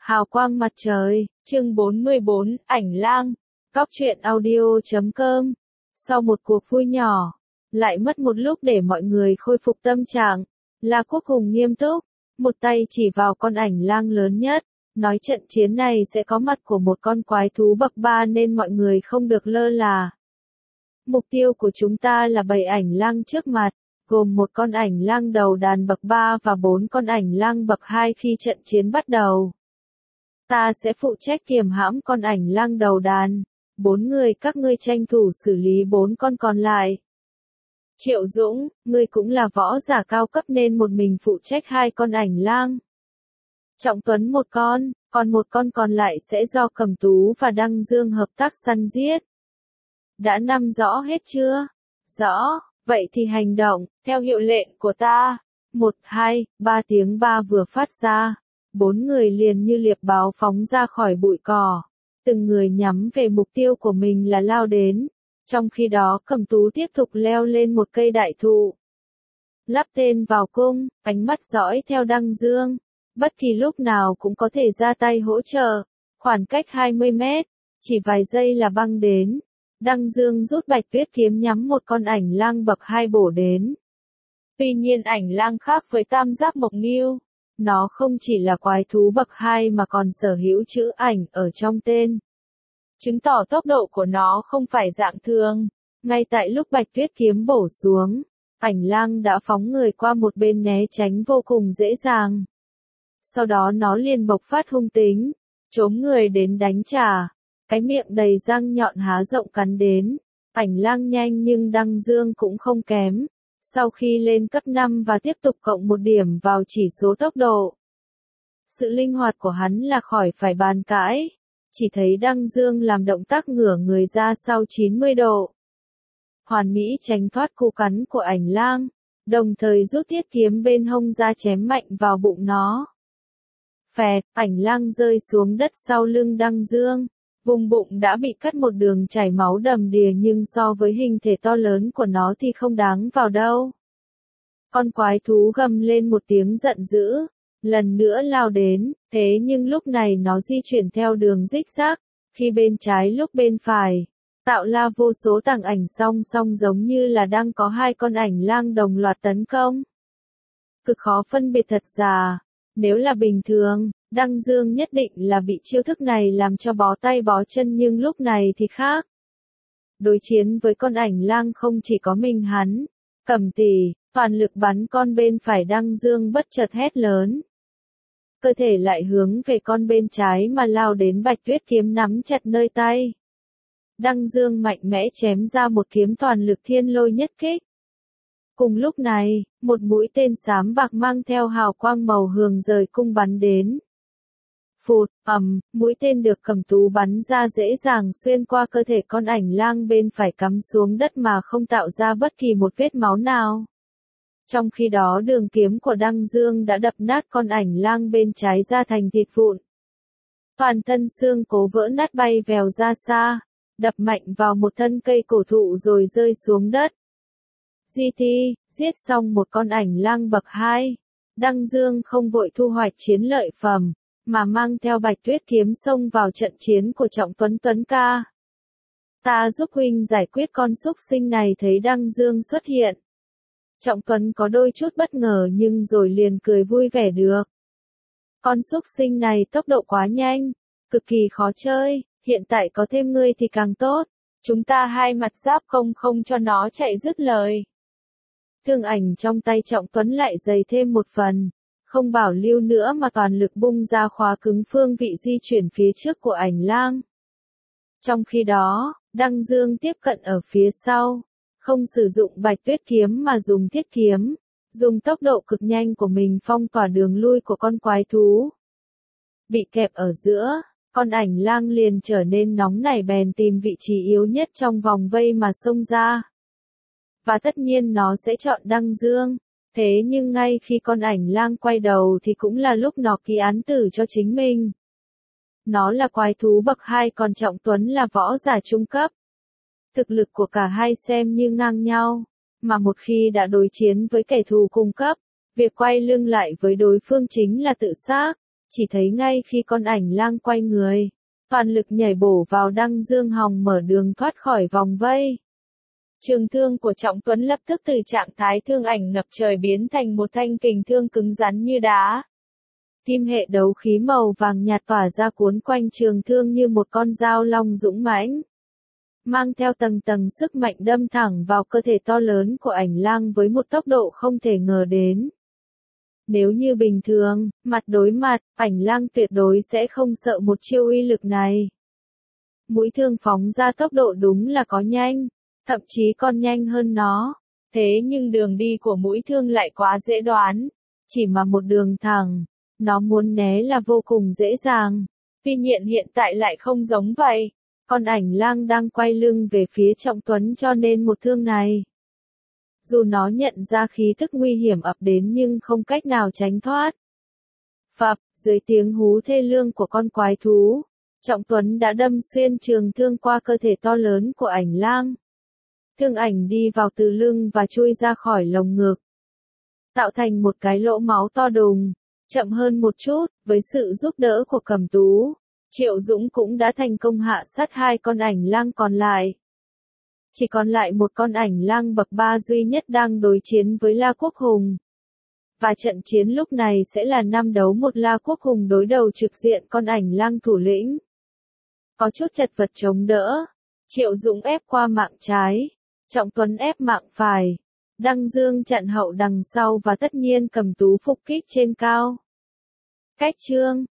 Hào quang mặt trời, chương 44, ảnh lang, Góc truyện audio.com. Sau một cuộc vui nhỏ, lại mất một lúc để mọi người khôi phục tâm trạng, La Quốc Hùng nghiêm túc, một tay chỉ vào con ảnh lang lớn nhất, nói trận chiến này sẽ có mặt của một con quái thú bậc 3 nên mọi người không được lơ là. Mục tiêu của chúng ta là 7 ảnh lang trước mặt, gồm một con ảnh lang đầu đàn bậc 3 và 4 con ảnh lang bậc 2 khi trận chiến bắt đầu. Ta sẽ phụ trách kiềm hãm con ảnh lang đầu đàn, 4 người các ngươi tranh thủ xử lý 4 con còn lại. Triệu Dũng, ngươi cũng là võ giả cao cấp nên một mình phụ trách 2 con ảnh lang. Trọng Tuấn một con, còn một con còn lại sẽ do Cẩm Tú và Đăng Dương hợp tác săn giết. Đã nắm rõ hết chưa? Rõ, vậy thì hành động, theo hiệu lệnh của ta. 1, 2, 3 tiếng ba vừa phát ra. 4 người liền như liệp báo phóng ra khỏi bụi cỏ. Từng người nhắm về mục tiêu của mình là lao đến. Trong khi đó Cẩm Tú tiếp tục leo lên một cây đại thụ. Lắp tên vào cung, ánh mắt dõi theo Đăng Dương. Bất kỳ lúc nào cũng có thể ra tay hỗ trợ. Khoảng cách 20 mét, chỉ vài giây là băng đến. Đăng Dương rút bạch tuyết kiếm nhắm một con ảnh lang bậc 2 bổ đến. Tuy nhiên ảnh lang khác với tam giác mộc ngưu. Nó không chỉ là quái thú bậc 2 mà còn sở hữu chữ ảnh ở trong tên. Chứng tỏ tốc độ của nó không phải dạng thường. Ngay tại lúc bạch tuyết kiếm bổ xuống, ảnh lang đã phóng người qua một bên né tránh vô cùng dễ dàng. Sau đó nó liền bộc phát hung tính, chốm người đến đánh trả. Cái miệng đầy răng nhọn há rộng cắn đến. Ảnh lang nhanh nhưng Đăng Dương cũng không kém. Sau khi lên cấp 5 và tiếp tục cộng 1 điểm vào chỉ số tốc độ. Sự linh hoạt của hắn là khỏi phải bàn cãi. Chỉ thấy Đăng Dương làm động tác ngửa người ra sau 90 độ. Hoàn mỹ tránh thoát cú cắn của ảnh lang. Đồng thời rút thiết kiếm bên hông ra chém mạnh vào bụng nó. Phẹt, ảnh lang rơi xuống đất sau lưng Đăng Dương. Vùng bụng đã bị cắt một đường chảy máu đầm đìa nhưng so với hình thể to lớn của nó thì không đáng vào đâu. Con quái thú gầm lên một tiếng giận dữ, lần nữa lao đến, thế nhưng lúc này nó di chuyển theo đường rích rác, khi bên trái lúc bên phải, tạo ra vô số tàng ảnh song song giống như là đang có 2 con ảnh lang đồng loạt tấn công. Cực khó phân biệt thật ra, nếu là bình thường, Đăng Dương nhất định là bị chiêu thức này làm cho bó tay bó chân nhưng lúc này thì khác. Đối chiến với con ảnh lang không chỉ có mình hắn, Cẩm tỷ, toàn lực bắn con bên phải. Đăng Dương bất chợt hét lớn. Cơ thể lại hướng về con bên trái mà lao đến bạch tuyết kiếm nắm chặt nơi tay. Đăng Dương mạnh mẽ chém ra một kiếm toàn lực thiên lôi nhất kích. Cùng lúc này, một mũi tên xám bạc mang theo hào quang màu hường rời cung bắn đến. Phụt, mũi tên được Cẩm Tú bắn ra dễ dàng xuyên qua cơ thể con ảnh lang bên phải cắm xuống đất mà không tạo ra bất kỳ một vết máu nào. Trong khi đó đường kiếm của Đăng Dương đã đập nát con ảnh lang bên trái ra thành thịt vụn. Toàn thân xương cố vỡ nát bay vèo ra xa, đập mạnh vào một thân cây cổ thụ rồi rơi xuống đất. GT, giết xong một con ảnh lang bậc 2. Đăng Dương không vội thu hoạch chiến lợi phẩm, mà mang theo bạch tuyết kiếm xông vào trận chiến của Trọng Tuấn ca. Ta giúp huynh giải quyết con súc sinh này. Thấy Đăng Dương xuất hiện. Trọng Tuấn có đôi chút bất ngờ nhưng rồi liền cười vui vẻ được. Con súc sinh này tốc độ quá nhanh, cực kỳ khó chơi, hiện tại có thêm ngươi thì càng tốt. Chúng ta hai mặt giáp không cho nó chạy dứt lời. Thương ảnh trong tay Trọng Tuấn lại dày thêm một phần. Không bảo lưu nữa mà toàn lực bung ra khóa cứng phương vị di chuyển phía trước của ảnh lang. Trong khi đó, Đăng Dương tiếp cận ở phía sau, không sử dụng bạch tuyết kiếm mà dùng thiết kiếm, dùng tốc độ cực nhanh của mình phong tỏa đường lui của con quái thú. Bị kẹp ở giữa, con ảnh lang liền trở nên nóng nảy bèn tìm vị trí yếu nhất trong vòng vây mà xông ra. Và tất nhiên nó sẽ chọn Đăng Dương. Thế nhưng ngay khi con ảnh lang quay đầu thì cũng là lúc nó ký án tử cho chính mình. Nó là quái thú bậc 2 còn Trọng Tuấn là võ giả trung cấp. Thực lực của cả hai xem như ngang nhau, mà một khi đã đối chiến với kẻ thù cùng cấp, việc quay lưng lại với đối phương chính là tự sát. chỉ thấy ngay khi con ảnh lang quay người, toàn lực nhảy bổ vào Đăng Dương Hòng mở đường thoát khỏi vòng vây. Trường thương của Trọng Tuấn lập tức từ trạng thái thương ảnh ngập trời biến thành một thanh kình thương cứng rắn như đá. Kim hệ đấu khí màu vàng nhạt tỏa ra cuốn quanh trường thương như một con dao long dũng mãnh, mang theo tầng tầng sức mạnh đâm thẳng vào cơ thể to lớn của ảnh lang với một tốc độ không thể ngờ đến. Nếu như bình thường, mặt đối mặt, ảnh lang tuyệt đối sẽ không sợ một chiêu uy lực này. Mũi thương phóng ra tốc độ đúng là có nhanh, thậm chí còn nhanh hơn nó. Thế nhưng đường đi của mũi thương lại quá dễ đoán. Chỉ mà một đường thẳng, nó muốn né là vô cùng dễ dàng. Tuy nhiên hiện tại lại không giống vậy. Con ảnh lang đang quay lưng về phía Trọng Tuấn cho nên một thương này. Dù nó nhận ra khí tức nguy hiểm ập đến nhưng không cách nào tránh thoát. Phập, dưới tiếng hú thê lương của con quái thú, Trọng Tuấn đã đâm xuyên trường thương qua cơ thể to lớn của ảnh lang. Thương ảnh đi vào từ lưng và chui ra khỏi lồng ngực, tạo thành một cái lỗ máu to đùng. Chậm hơn một chút, với sự giúp đỡ của Cẩm Tú, Triệu Dũng cũng đã thành công hạ sát hai con ảnh lang còn lại. Chỉ còn lại một con ảnh lang bậc 3 duy nhất đang đối chiến với La Quốc Hùng. Và trận chiến lúc này sẽ là 5 đấu 1, La Quốc Hùng đối đầu trực diện con ảnh lang thủ lĩnh. Có chút chật vật chống đỡ, Triệu Dũng ép qua mạng trái, Trọng Tuấn ép mạng phải, Đăng Dương chặn hậu đằng sau và tất nhiên Cẩm Tú phục kích trên cao. Cách chương